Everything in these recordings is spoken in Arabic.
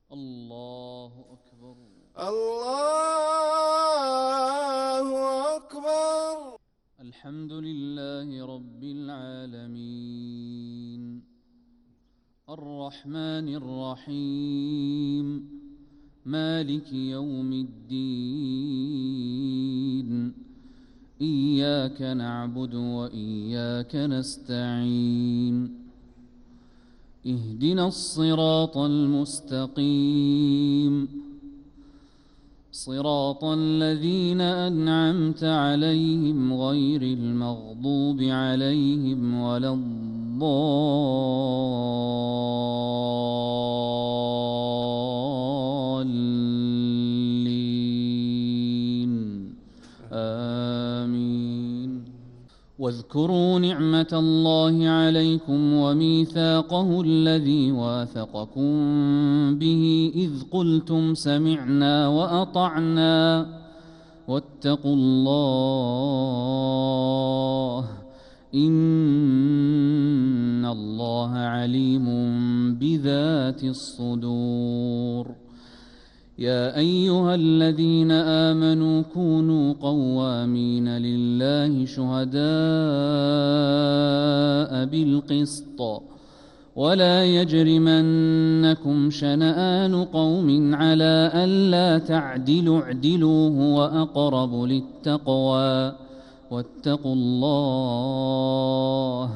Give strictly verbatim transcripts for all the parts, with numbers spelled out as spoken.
الله أكبر. الله أكبر. الحمد لله رب العالمين الرحمن الرحيم مالك يوم الدين إياك نعبد وإياك نستعين اهدنا الصراط المستقيم صراط الذين أنعمت عليهم غير المغضوب عليهم ولا الضالين آمين. واذكروا نعمة الله عليكم وميثاقه الذي واثقكم به إذ قلتم سمعنا وأطعنا واتقوا الله إن الله عليم بذات الصدور. يا أيها الذين آمنوا كونوا قوامين لله شهداء بالقسط ولا يجرمنكم شنآن قوم على ألا تعدلوا اعدلوا هو أقرب للتقوى واتقوا الله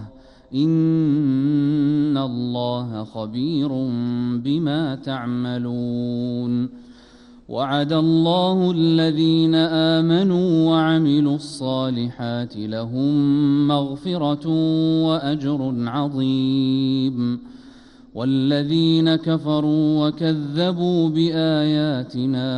إن الله خبير بما تعملون. وعد الله الذين آمنوا وعملوا الصالحات لهم مغفرة وأجر عظيم. والذين كفروا وكذبوا بآياتنا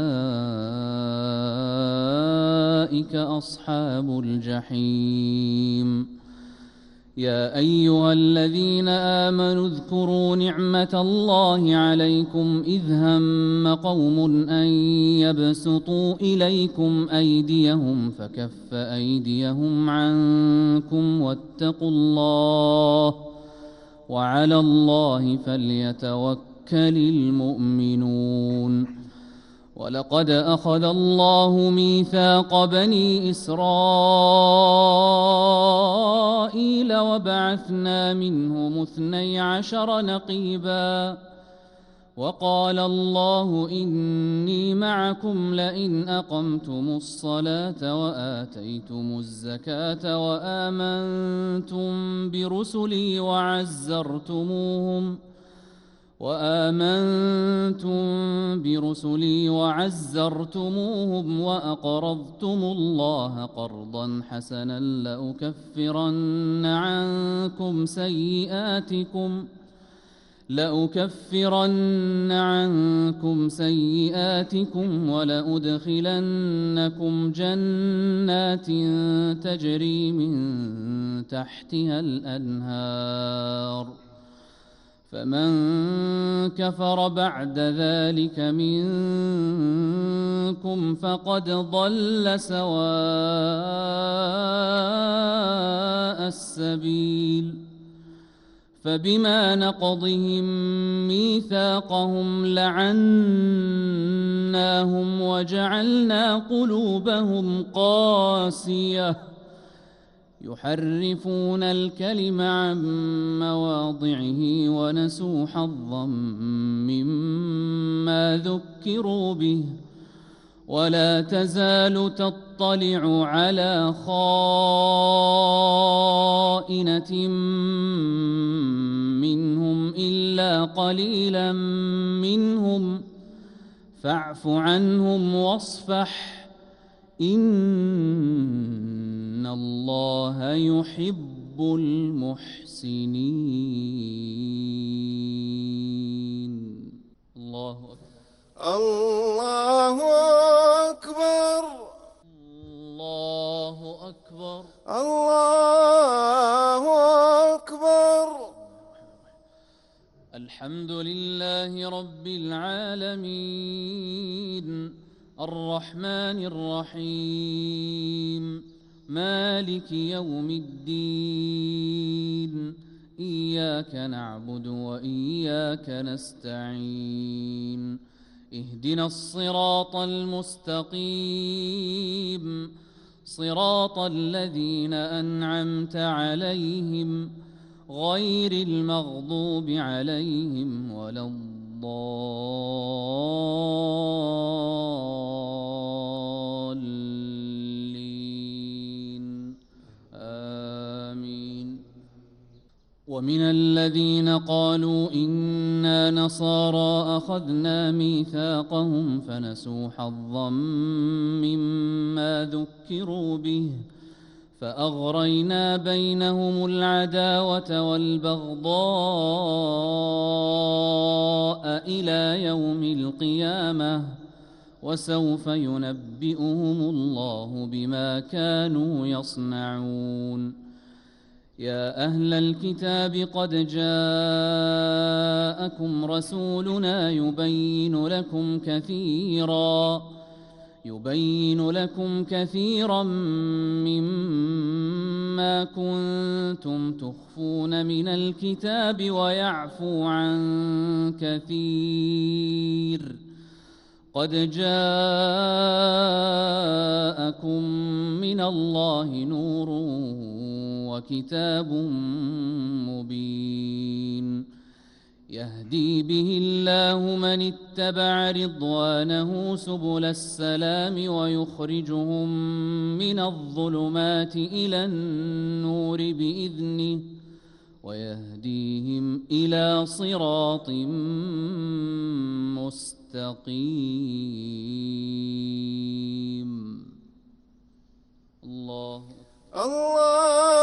أولئك أصحاب الجحيم. يا أيها الذين آمنوا اذكروا نعمة الله عليكم إذ هم قوم أن يبسطوا إليكم أيديهم فكف أيديهم عنكم واتقوا الله وعلى الله فليتوكل المؤمنون. ولقد أخذ الله ميثاق بني إسرائيل وبعثنا منهم اثني عشر نقيبا وقال الله إني معكم لئن أقمتم الصلاة وآتيتم الزكاة وآمنتم برسلي وعزرتموهم وآمنتم برسلي وعزرتموهم وأقرضتم الله قرضا حسنا لأكفرن عنكم سيئاتكم لأكفرن عنكم سيئاتكم ولأدخلنكم جنات تجري من تحتها الأنهار فمن كفر بعد ذلك منكم فقد ضل سواء السبيل. فبما نقضهم ميثاقهم لعناهم وجعلنا قلوبهم قاسية يحرفون الكلم عن مواضعه ونسوا حظا مما ذكروا به ولا تزال تطلع على خائنة منهم إلا قليلا منهم فاعف عنهم واصفح إن الله يحب المحسنين. الله أكبر. الله أكبر. الله أكبر. الله أكبر. الحمد لله رب العالمين الرحمن الرحيم مالك يوم الدين إياك نعبد وإياك نستعين اهدنا الصراط المستقيم صراط الذين أنعمت عليهم غير المغضوب عليهم ولا الضالين آمين. ومن الذين قالوا إنا نصارى أخذنا ميثاقهم فنسوا حظا مما ذكروا به فأغرينا بينهم العداوة والبغضاء إلى يوم القيامة وسوف ينبئهم الله بما كانوا يصنعون. يا أهل الكتاب قد جاءكم رسولنا يبين لكم كثيرا يبين لكم كثيرا مما كنتم تخفون من الكتاب ويعفو عن كثير. قد جاءكم من الله نور وكتاب مبين يهدي به الله من اتبع رضوانه سبل السلام ويخرجهم من الظلمات إلى النور بإذنه ويهديهم إلى صراط مستقيم. الله الله